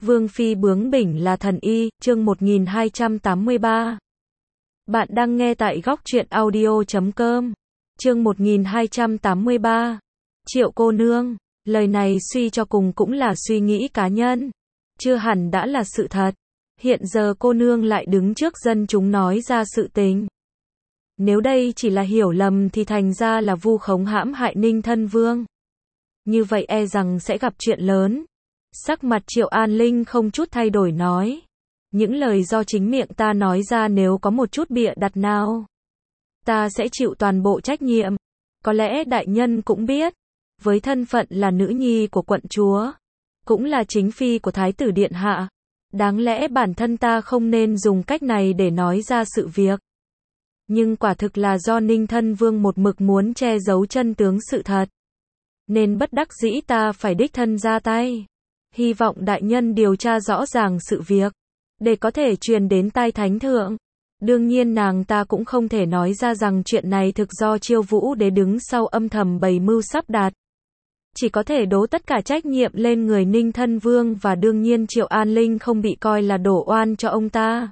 Vương phi bướng bỉnh là thần y, chương 1283. Bạn đang nghe tại góc truyện audio.com. Chương 1283. Triệu cô nương, lời này suy cho cùng cũng là suy nghĩ cá nhân, chưa hẳn đã là sự thật. Hiện giờ cô nương lại đứng trước dân chúng nói ra sự tình. Nếu đây chỉ là hiểu lầm thì thành ra là vu khống hãm hại Ninh Thân Vương. Như vậy e rằng sẽ gặp chuyện lớn. Sắc mặt Triệu An Linh không chút thay đổi nói. Những lời do chính miệng ta nói ra nếu có một chút bịa đặt nào, ta sẽ chịu toàn bộ trách nhiệm. Có lẽ đại nhân cũng biết, với thân phận là nữ nhi của quận chúa, cũng là chính phi của thái tử điện hạ, đáng lẽ bản thân ta không nên dùng cách này để nói ra sự việc. Nhưng quả thực là do Ninh Thân Vương một mực muốn che giấu chân tướng sự thật, nên bất đắc dĩ ta phải đích thân ra tay. Hy vọng đại nhân điều tra rõ ràng sự việc, để có thể truyền đến tai thánh thượng. Đương nhiên nàng ta cũng không thể nói ra rằng chuyện này thực do Chiêu Vũ Đế đứng sau âm thầm bày mưu sắp đặt. Chỉ có thể đổ tất cả trách nhiệm lên người Ninh Thân Vương, và đương nhiên Triệu An Linh không bị coi là đổ oan cho ông ta.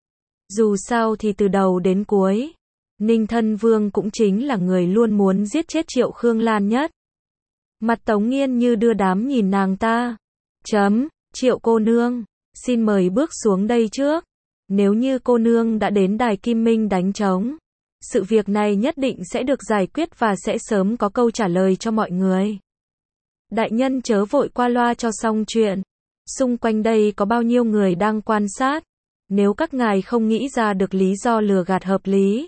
Dù sao thì từ đầu đến cuối, Ninh Thân Vương cũng chính là người luôn muốn giết chết Triệu Khương Lan nhất. Mặt Tống Nghiên như đưa đám nhìn nàng ta. Triệu cô nương, xin mời bước xuống đây trước. Nếu như cô nương đã đến Đài Kim Minh đánh trống, sự việc này nhất định sẽ được giải quyết và sẽ sớm có câu trả lời cho mọi người. Đại nhân chớ vội qua loa cho xong chuyện. Xung quanh đây có bao nhiêu người đang quan sát. Nếu các ngài không nghĩ ra được lý do lừa gạt hợp lý,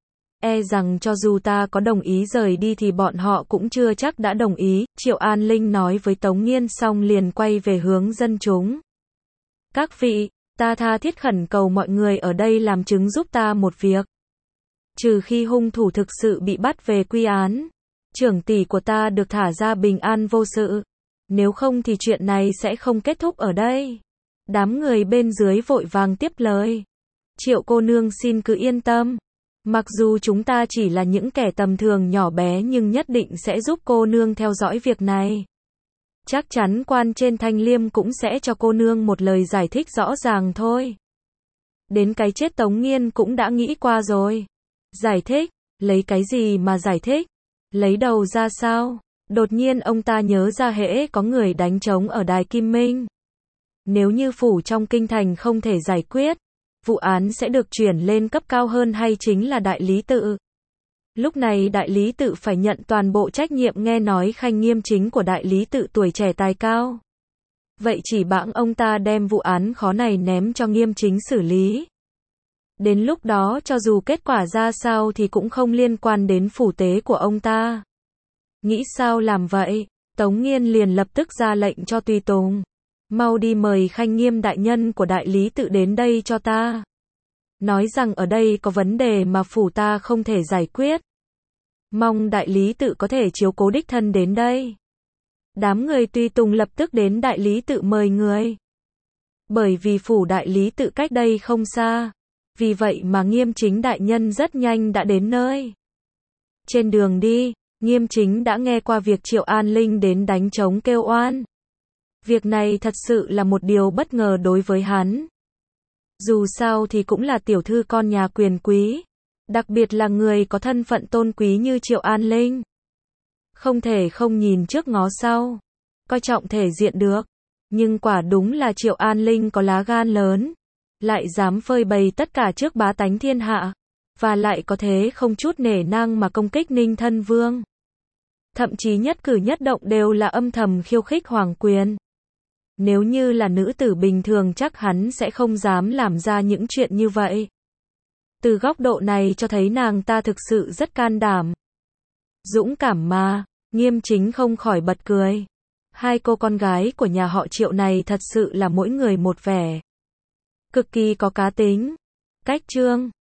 e rằng cho dù ta có đồng ý rời đi thì bọn họ cũng chưa chắc đã đồng ý. Triệu An Linh nói với Tống Nghiên xong liền quay về hướng dân chúng. Các vị, ta tha thiết khẩn cầu mọi người ở đây làm chứng giúp ta một việc. Trừ khi hung thủ thực sự bị bắt về quy án, trưởng tỷ của ta được thả ra bình an vô sự. Nếu không thì chuyện này sẽ không kết thúc ở đây. Đám người bên dưới vội vàng tiếp lời. Triệu cô nương xin cứ yên tâm. Mặc dù chúng ta chỉ là những kẻ tầm thường nhỏ bé nhưng nhất định sẽ giúp cô nương theo dõi việc này. Chắc chắn quan trên Thanh Liêm cũng sẽ cho cô nương một lời giải thích rõ ràng thôi. Đến cái chết Tống Nghiên cũng đã nghĩ qua rồi. Giải thích? Lấy cái gì mà giải thích? Lấy đầu ra sao? Đột nhiên ông ta nhớ ra hễ có người đánh trống ở Đài Kim Minh. Nếu như phủ trong kinh thành không thể giải quyết, vụ án sẽ được chuyển lên cấp cao hơn hay chính là đại lý tự. Lúc này đại lý tự phải nhận toàn bộ trách nhiệm, nghe nói Khanh Nghiêm chính của đại lý tự tuổi trẻ tài cao. Vậy chỉ bẵng ông ta đem vụ án khó này ném cho Nghiêm chính xử lý. Đến lúc đó cho dù kết quả ra sao thì cũng không liên quan đến phủ tế của ông ta. Nghĩ sao làm vậy? Tống Nghiên liền lập tức ra lệnh cho tùy tùng. Mau đi mời Khanh Nghiêm đại nhân của đại lý tự đến đây cho ta. Nói rằng ở đây có vấn đề mà phủ ta không thể giải quyết. Mong đại lý tự có thể chiếu cố đích thân đến đây. Đám người tùy tùng lập tức đến đại lý tự mời người. Bởi vì phủ đại lý tự cách đây không xa, vì vậy mà Nghiêm chính đại nhân rất nhanh đã đến nơi. Trên đường đi, Nghiêm chính đã nghe qua việc Triệu An Linh đến đánh trống kêu oan. Việc này thật sự là một điều bất ngờ đối với hắn. Dù sao thì cũng là tiểu thư con nhà quyền quý, đặc biệt là người có thân phận tôn quý như Triệu An Linh. Không thể không nhìn trước ngó sau, coi trọng thể diện được. Nhưng quả đúng là Triệu An Linh có lá gan lớn, lại dám phơi bày tất cả trước bá tánh thiên hạ, và lại có thế không chút nể nang mà công kích Ninh Thân Vương. Thậm chí nhất cử nhất động đều là âm thầm khiêu khích hoàng quyền. Nếu như là nữ tử bình thường chắc hắn sẽ không dám làm ra những chuyện như vậy. Từ góc độ này cho thấy nàng ta thực sự rất can đảm. Dũng cảm mà. Nghiêm chính không khỏi bật cười. Hai cô con gái của nhà họ Triệu này thật sự là mỗi người một vẻ. Cực kỳ có cá tính. Cách chương